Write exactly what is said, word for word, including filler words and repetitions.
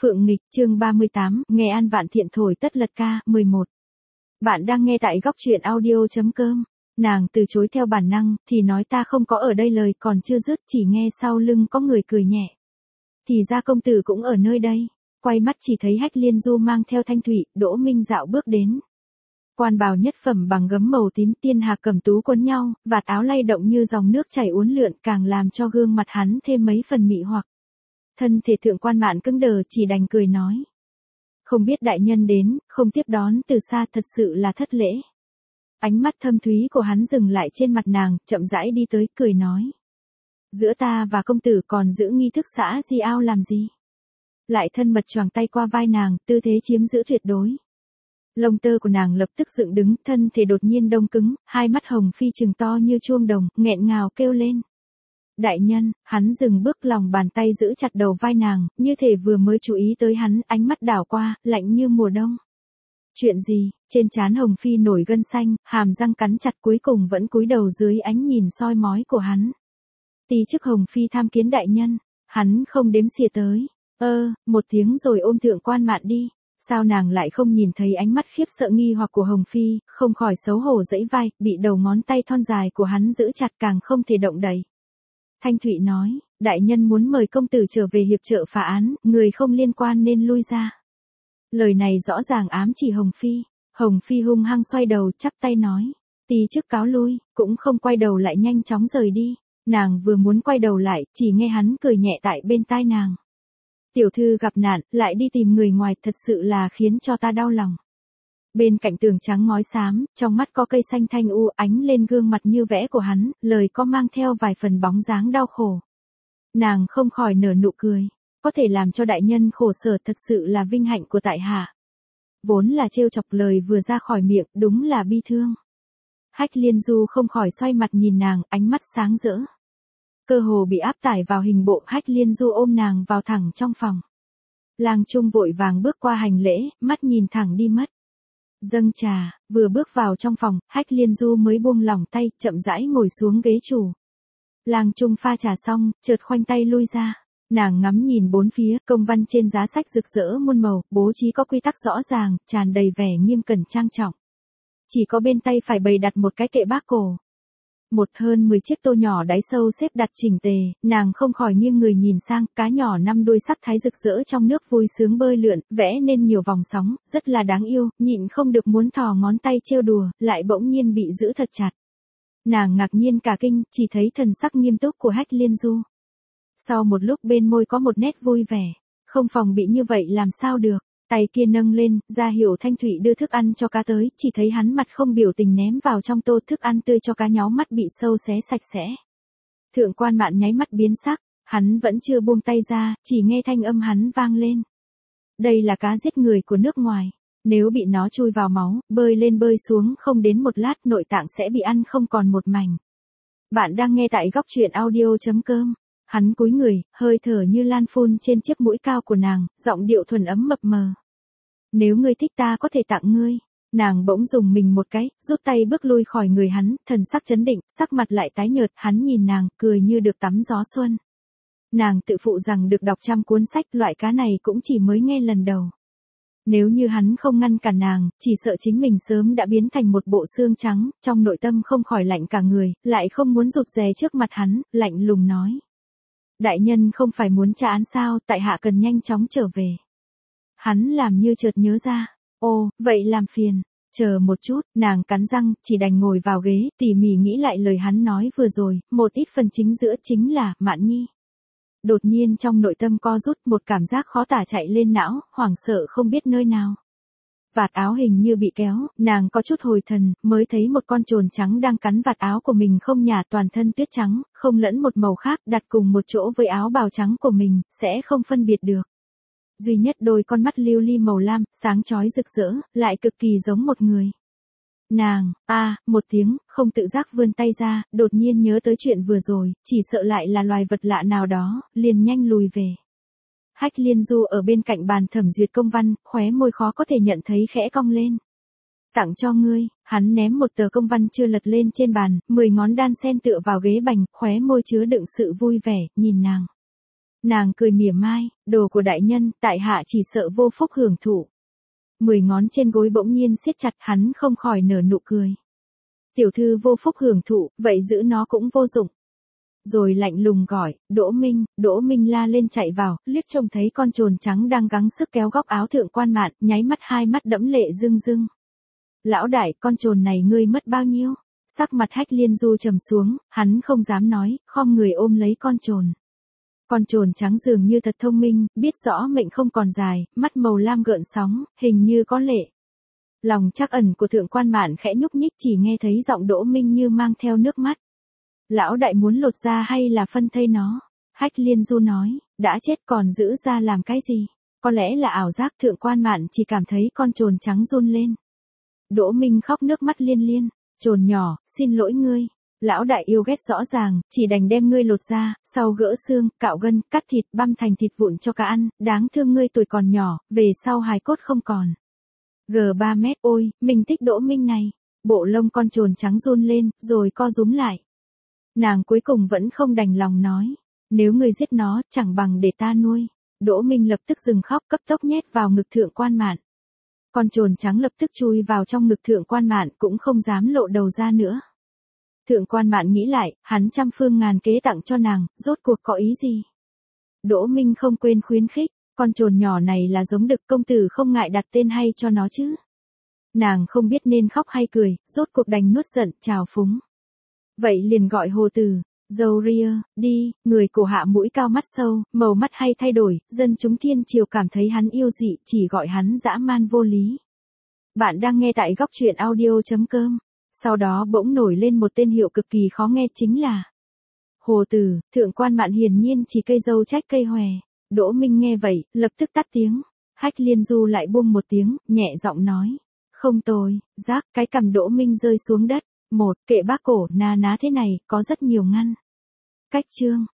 Phượng Nghịch, chương ba mươi tám, nghe An Vạn Thiện thổi tất lật ca, mười một. Bạn đang nghe tại góc truyện audio.com. Nàng từ chối theo bản năng, thì nói ta không có ở đây lời còn chưa dứt, chỉ nghe sau lưng có người cười nhẹ. Thì ra công tử cũng ở nơi đây. Quay mắt chỉ thấy Hách Liên Du mang theo Thanh Thụy, Đỗ Minh dạo bước đến. Quan bào nhất phẩm bằng gấm màu tím, tiên hạc cầm tú quấn nhau, vạt áo lay động như dòng nước chảy uốn lượn, càng làm cho gương mặt hắn thêm mấy phần mị hoặc. Thân thể Thượng Quan Mạn cứng đờ, chỉ đành cười nói. Không biết đại nhân đến, không tiếp đón từ xa, thật sự là thất lễ. Ánh mắt thâm thúy của hắn dừng lại trên mặt nàng, chậm rãi đi tới, cười nói. Giữa ta và công tử còn giữ nghi thức xã di ao làm gì? Lại thân mật choàng tay qua vai nàng, tư thế chiếm giữ tuyệt đối. Lông tơ của nàng lập tức dựng đứng, thân thể đột nhiên đông cứng, hai mắt hồng phi trừng to như chuông đồng, nghẹn ngào kêu lên. Đại nhân, hắn dừng bước, lòng bàn tay giữ chặt đầu vai nàng, như thể vừa mới chú ý tới hắn, ánh mắt đảo qua, lạnh như mùa đông. Chuyện gì? Trên trán hồng phi nổi gân xanh, hàm răng cắn chặt, cuối cùng vẫn cúi đầu dưới ánh nhìn soi mói của hắn. Tí chức hồng phi tham kiến đại nhân, hắn không đếm xỉa tới. Ơ, một tiếng rồi ôm Thượng Quan Mạn đi. Sao nàng lại không nhìn thấy ánh mắt khiếp sợ nghi hoặc của Hồng Phi, không khỏi xấu hổ giãy vai, bị đầu ngón tay thon dài của hắn giữ chặt, càng không thể động đậy. Thanh Thụy nói, đại nhân muốn mời công tử trở về hiệp trợ phá án, người không liên quan nên lui ra. Lời này rõ ràng ám chỉ Hồng Phi. Hồng Phi hung hăng xoay đầu, chắp tay nói, tí chức cáo lui, cũng không quay đầu lại, nhanh chóng rời đi. Nàng vừa muốn quay đầu lại, chỉ nghe hắn cười nhẹ tại bên tai nàng. Tiểu thư gặp nạn, lại đi tìm người ngoài, thật sự là khiến cho ta đau lòng. Bên cạnh tường trắng ngói xám, trong mắt có cây xanh thanh u, ánh lên gương mặt như vẽ của hắn, lời có mang theo vài phần bóng dáng đau khổ. Nàng không khỏi nở nụ cười, có thể làm cho đại nhân khổ sở thật sự là vinh hạnh của tại hạ. Vốn là trêu chọc, lời vừa ra khỏi miệng, đúng là bi thương. Hách Liên Du không khỏi xoay mặt nhìn nàng, ánh mắt sáng rỡ. Cơ hồ bị áp tải vào hình bộ, Hách Liên Du ôm nàng vào thẳng trong phòng. Lang Trung vội vàng bước qua hành lễ, mắt nhìn thẳng đi mất. Dâng trà, vừa bước vào trong phòng, Hách Liên Du mới buông lỏng tay, chậm rãi ngồi xuống ghế chủ. Lang Trung pha trà xong, chợt khoanh tay lui ra. Nàng ngắm nhìn bốn phía, công văn trên giá sách rực rỡ muôn màu, bố trí có quy tắc rõ ràng, tràn đầy vẻ nghiêm cẩn trang trọng. Chỉ có bên tay phải bày đặt một cái kệ bác cổ. Một hơn mười chiếc tô nhỏ đáy sâu xếp đặt chỉnh tề, nàng không khỏi nghiêng người nhìn sang, cá nhỏ năm đuôi sắc thái rực rỡ trong nước vui sướng bơi lượn, vẽ nên nhiều vòng sóng, rất là đáng yêu, nhịn không được muốn thò ngón tay trêu đùa, lại bỗng nhiên bị giữ thật chặt. Nàng ngạc nhiên cả kinh, chỉ thấy thần sắc nghiêm túc của Hách Liên Du. Sau một lúc bên môi có một nét vui vẻ, không phòng bị như vậy làm sao được. Tay kia nâng lên, ra hiệu Thanh Thụy đưa thức ăn cho cá tới, chỉ thấy hắn mặt không biểu tình ném vào trong tô thức ăn tươi cho cá, nháo mắt bị sâu xé sạch sẽ. Thượng Quan Mạn nháy mắt biến sắc, hắn vẫn chưa buông tay ra, chỉ nghe thanh âm hắn vang lên. Đây là cá giết người của nước ngoài, nếu bị nó chui vào máu, bơi lên bơi xuống không đến một lát nội tạng sẽ bị ăn không còn một mảnh. Bạn đang nghe tại góc truyện audio.com. Hắn cúi người, hơi thở như lan phun trên chiếc mũi cao của nàng, giọng điệu thuần ấm mập mờ. Nếu ngươi thích ta có thể tặng ngươi. Nàng bỗng dùng mình một cái, rút tay bước lui khỏi người hắn, thần sắc chấn định, sắc mặt lại tái nhợt, hắn nhìn nàng, cười như được tắm gió xuân. Nàng tự phụ rằng được đọc trăm cuốn sách, loại cá này cũng chỉ mới nghe lần đầu. Nếu như hắn không ngăn cản nàng, chỉ sợ chính mình sớm đã biến thành một bộ xương trắng, trong nội tâm không khỏi lạnh cả người, lại không muốn rụt rè trước mặt hắn, lạnh lùng nói. Đại nhân không phải muốn tra án sao, tại hạ cần nhanh chóng trở về. Hắn làm như chợt nhớ ra. Ô, vậy làm phiền. Chờ một chút, nàng cắn răng, chỉ đành ngồi vào ghế, tỉ mỉ nghĩ lại lời hắn nói vừa rồi, một ít phần chính giữa chính là, Mạn Nhi. Đột nhiên trong nội tâm co rút, một cảm giác khó tả chạy lên não, hoảng sợ không biết nơi nào. Vạt áo hình như bị kéo, nàng có chút hồi thần, mới thấy một con chồn trắng đang cắn vạt áo của mình không nhả, toàn thân tuyết trắng, không lẫn một màu khác, đặt cùng một chỗ với áo bào trắng của mình, sẽ không phân biệt được. Duy nhất đôi con mắt lưu ly màu lam, sáng chói rực rỡ, lại cực kỳ giống một người. Nàng, a à, một tiếng, không tự giác vươn tay ra, đột nhiên nhớ tới chuyện vừa rồi, chỉ sợ lại là loài vật lạ nào đó, liền nhanh lùi về. Hách Liên Du ở bên cạnh bàn thẩm duyệt công văn, khóe môi khó có thể nhận thấy khẽ cong lên. Tặng cho ngươi, hắn ném một tờ công văn chưa lật lên trên bàn, mười ngón đan sen tựa vào ghế bành, khóe môi chứa đựng sự vui vẻ, nhìn nàng. Nàng cười mỉa mai, đồ của đại nhân, tại hạ chỉ sợ vô phúc hưởng thụ. Mười ngón trên gối bỗng nhiên siết chặt, hắn không khỏi nở nụ cười. Tiểu thư vô phúc hưởng thụ, vậy giữ nó cũng vô dụng. Rồi lạnh lùng gọi, Đỗ Minh. Đỗ Minh la lên chạy vào, liếc trông thấy con trồn trắng đang gắng sức kéo góc áo Thượng Quan Mạn, nháy mắt hai mắt đẫm lệ rưng rưng. Lão đại, con trồn này ngươi mất bao nhiêu? Sắc mặt Hách Liên Du trầm xuống, hắn không dám nói, khom người ôm lấy con trồn. Con trồn trắng dường như thật thông minh, biết rõ mệnh không còn dài, mắt màu lam gợn sóng, hình như có lệ. Lòng trắc ẩn của Thượng Quan Mạn khẽ nhúc nhích, chỉ nghe thấy giọng Đỗ Minh như mang theo nước mắt. Lão đại muốn lột da hay là phân thây nó? Hách Liên Du nói, đã chết còn giữ ra làm cái gì? Có lẽ là ảo giác. Thượng Quan Mạn chỉ cảm thấy con trồn trắng run lên. Đỗ Minh khóc nước mắt liên liên, trồn nhỏ, xin lỗi ngươi. Lão đại yêu ghét rõ ràng, chỉ đành đem ngươi lột ra, sau gỡ xương, cạo gân, cắt thịt, băm thành thịt vụn cho cá ăn, đáng thương ngươi tuổi còn nhỏ, về sau hài cốt không còn. G ba mét, ôi, mình thích Đỗ Minh này. Bộ lông con trồn trắng run lên, rồi co rúm lại. Nàng cuối cùng vẫn không đành lòng nói, nếu ngươi giết nó, chẳng bằng để ta nuôi. Đỗ Minh lập tức dừng khóc, cấp tốc nhét vào ngực Thượng Quan Mạn. Con trồn trắng lập tức chui vào trong ngực Thượng Quan Mạn, cũng không dám lộ đầu ra nữa. Thượng Quan Mạn nghĩ lại, hắn trăm phương ngàn kế tặng cho nàng, rốt cuộc có ý gì? Đỗ Minh không quên khuyến khích, con trồn nhỏ này là giống đực, công tử không ngại đặt tên hay cho nó chứ? Nàng không biết nên khóc hay cười, rốt cuộc đành nuốt giận, chào phúng. Vậy liền gọi Hồ Tử, Dâu Ria, đi. Người cổ hạ mũi cao mắt sâu, màu mắt hay thay đổi, dân chúng thiên triều cảm thấy hắn yêu dị, chỉ gọi hắn dã man vô lý. Bạn đang nghe tại góc truyện audio chấm com. Sau đó bỗng nổi lên một tên hiệu cực kỳ khó nghe, chính là Hồ Tử. Thượng Quan Mạn hiển nhiên chỉ cây dâu trách cây hòe. Đỗ Minh nghe vậy, lập tức tắt tiếng. Hách Liên Du lại buông một tiếng, nhẹ giọng nói, không tồi. Rác, cái cằm Đỗ Minh rơi xuống đất. Một, kệ bác cổ na ná thế này, có rất nhiều ngăn cách chương.